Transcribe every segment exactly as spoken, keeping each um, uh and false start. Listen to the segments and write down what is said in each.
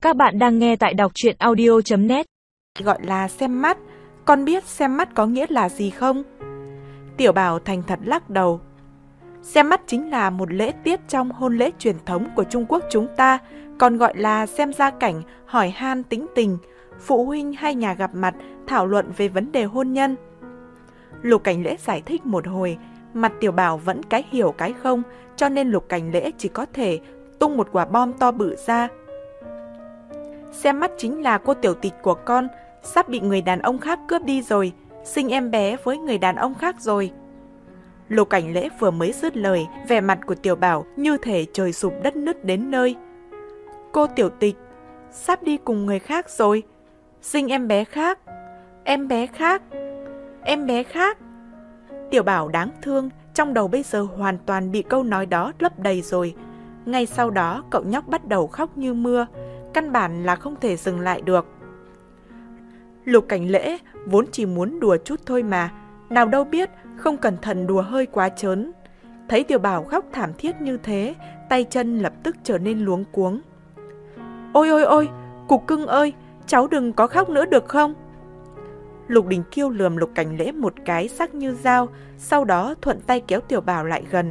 Các bạn đang nghe tại đọc truyện audio chấm net. Gọi là xem mắt, con biết xem mắt có nghĩa là gì không? Tiểu Bảo thành thật lắc đầu. Xem mắt chính là một lễ tiết trong hôn lễ truyền thống của Trung Quốc chúng ta, còn gọi là xem gia cảnh, hỏi han tính tình, phụ huynh hay nhà gặp mặt thảo luận về vấn đề hôn nhân. Lục Cảnh Lễ giải thích một hồi, mặt Tiểu Bảo vẫn cái hiểu cái không, cho nên Lục Cảnh Lễ chỉ có thể tung một quả bom to bự ra. Xem mắt chính là cô tiểu tịch của con sắp bị người đàn ông khác cướp đi rồi, sinh em bé với người đàn ông khác rồi. Lục Cảnh Lễ vừa mới dứt lời, vẻ mặt của Tiểu Bảo như thể trời sụp đất nứt đến nơi. Cô tiểu tịch sắp đi cùng người khác rồi, sinh em bé khác, em bé khác, em bé khác. Tiểu Bảo đáng thương, trong đầu bây giờ hoàn toàn bị câu nói đó lấp đầy rồi. Ngay sau đó cậu nhóc bắt đầu khóc như mưa, căn bản là không thể dừng lại được. Lục Cảnh Lễ vốn chỉ muốn đùa chút thôi mà, nào đâu biết không cẩn thận đùa hơi quá trớn. Thấy Tiểu Bảo khóc thảm thiết như thế, tay chân lập tức trở nên luống cuống. Ôi ôi ôi, Cục Cưng ơi, cháu đừng có khóc nữa được không? Lục Đình Kiêu lườm Lục Cảnh Lễ một cái sắc như dao, sau đó thuận tay kéo Tiểu Bảo lại gần.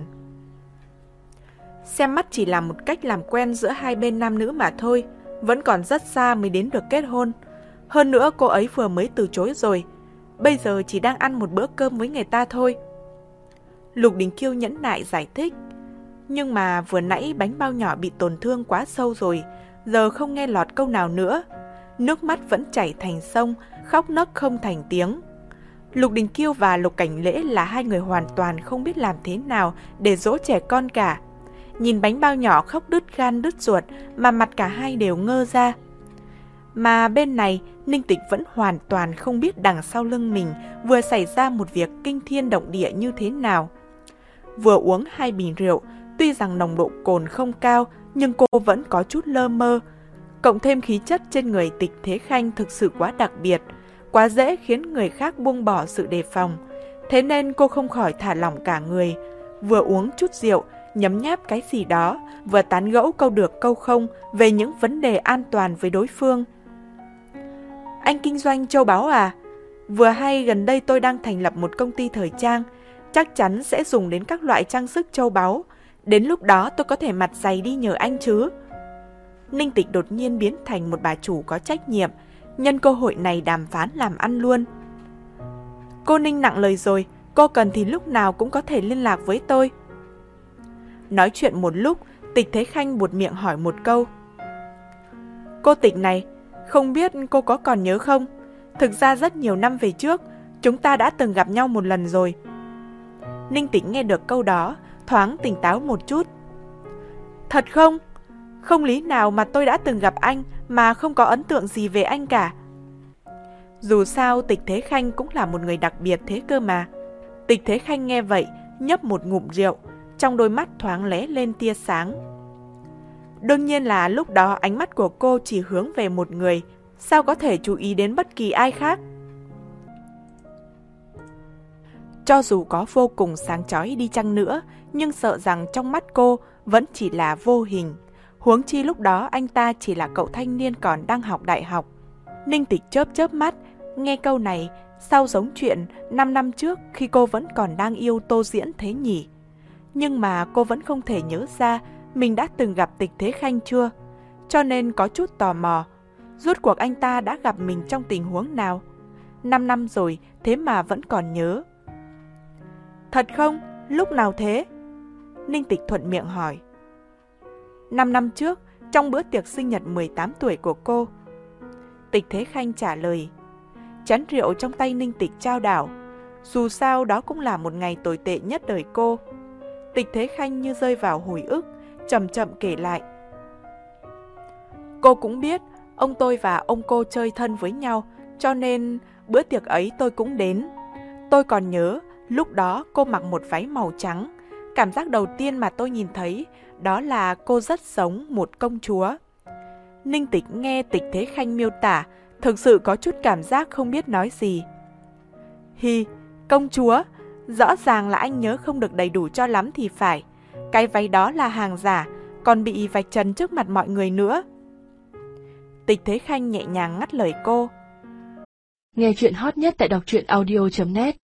Xem mắt chỉ là một cách làm quen giữa hai bên nam nữ mà thôi, vẫn còn rất xa mới đến được kết hôn. Hơn nữa cô ấy vừa mới từ chối rồi, bây giờ chỉ đang ăn một bữa cơm với người ta thôi. Lục Đình Kiêu nhẫn nại giải thích. Nhưng mà vừa nãy bánh bao nhỏ bị tổn thương quá sâu rồi, giờ không nghe lọt câu nào nữa. Nước mắt vẫn chảy thành sông, khóc nấc không thành tiếng. Lục Đình Kiêu và Lục Cảnh Lễ là hai người hoàn toàn không biết làm thế nào để dỗ trẻ con cả. Nhìn bánh bao nhỏ khóc đứt gan đứt ruột mà mặt cả hai đều ngơ ra. Mà bên này, Ninh Tịch vẫn hoàn toàn không biết đằng sau lưng mình vừa xảy ra một việc kinh thiên động địa như thế nào. Vừa uống hai bình rượu, tuy rằng nồng độ cồn không cao, nhưng cô vẫn có chút lơ mơ. Cộng thêm khí chất trên người Tịch Thế Khanh thực sự quá đặc biệt, quá dễ khiến người khác buông bỏ sự đề phòng. Thế nên cô không khỏi thả lỏng cả người, vừa uống chút rượu, nhấm nháp cái gì đó, vừa tán gẫu câu được câu không về những vấn đề an toàn với đối phương. Anh kinh doanh châu báu à? Vừa hay gần đây tôi đang thành lập một công ty thời trang, chắc chắn sẽ dùng đến các loại trang sức châu báu. Đến lúc đó tôi có thể mặt dày đi nhờ anh chứ. Ninh Tịch đột nhiên biến thành một bà chủ có trách nhiệm, nhân cơ hội này đàm phán làm ăn luôn. Cô Ninh nặng lời rồi, cô cần thì lúc nào cũng có thể liên lạc với tôi. Nói chuyện một lúc, Tịch Thế Khanh buột miệng hỏi một câu. Cô Tịch này, không biết cô có còn nhớ không? Thực ra rất nhiều năm về trước, chúng ta đã từng gặp nhau một lần rồi. Ninh Tịch nghe được câu đó, thoáng tỉnh táo một chút. Thật không? Không lý nào mà tôi đã từng gặp anh mà không có ấn tượng gì về anh cả. Dù sao Tịch Thế Khanh cũng là một người đặc biệt thế cơ mà. Tịch Thế Khanh nghe vậy, nhấp một ngụm rượu, trong đôi mắt thoáng lóe lên tia sáng. Đương nhiên là lúc đó ánh mắt của cô chỉ hướng về một người, sao có thể chú ý đến bất kỳ ai khác. Cho dù có vô cùng sáng chói đi chăng nữa, nhưng sợ rằng trong mắt cô vẫn chỉ là vô hình. Huống chi lúc đó anh ta chỉ là cậu thanh niên còn đang học đại học. Ninh Tịch chớp chớp mắt, nghe câu này, sao giống chuyện năm năm trước khi cô vẫn còn đang yêu Tô Diễn thế nhỉ? Nhưng mà cô vẫn không thể nhớ ra mình đã từng gặp Tịch Thế Khanh chưa, cho nên có chút tò mò. Rốt cuộc anh ta đã gặp mình trong tình huống nào? Năm năm rồi, thế mà vẫn còn nhớ. Thật không? Lúc nào thế? Ninh Tịch thuận miệng hỏi. Năm năm trước, trong bữa tiệc sinh nhật mười tám tuổi của cô. Tịch Thế Khanh trả lời. Chén rượu trong tay Ninh Tịch trao đảo. Dù sao đó cũng là một ngày tồi tệ nhất đời cô. Tịch Thế Khanh như rơi vào hồi ức, chậm chậm kể lại. Cô cũng biết, ông tôi và ông cô chơi thân với nhau, cho nên bữa tiệc ấy tôi cũng đến. Tôi còn nhớ, lúc đó cô mặc một váy màu trắng. Cảm giác đầu tiên mà tôi nhìn thấy, đó là cô rất giống một công chúa. Ninh Tịch nghe Tịch Thế Khanh miêu tả, thực sự có chút cảm giác không biết nói gì. Hi, công chúa, rõ ràng là anh nhớ không được đầy đủ cho lắm thì phải. Cái váy đó là hàng giả, còn bị vạch trần trước mặt mọi người nữa. Tịch Thế Khanh nhẹ nhàng ngắt lời cô. Nghe chuyện hot nhất tại đọc truyện audio chấm net.